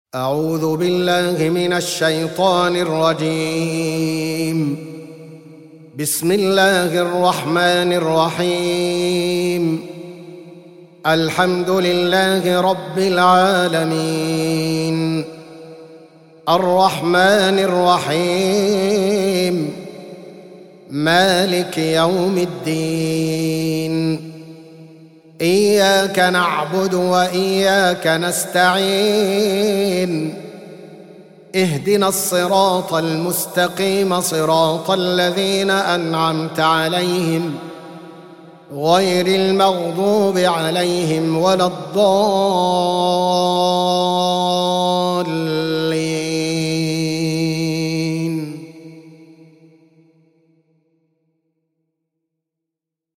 أعوذ بالله من الشيطان الرجيم. بسم الله الرحمن الرحيم. الحمد لله رب العالمين، الرحمن الرحيم، مالك يوم الدين. إياك نعبد وإياك نستعين. اهدنا الصراط المستقيم، صراط الذين أنعمت عليهم غير المغضوب عليهم ولا الضالين.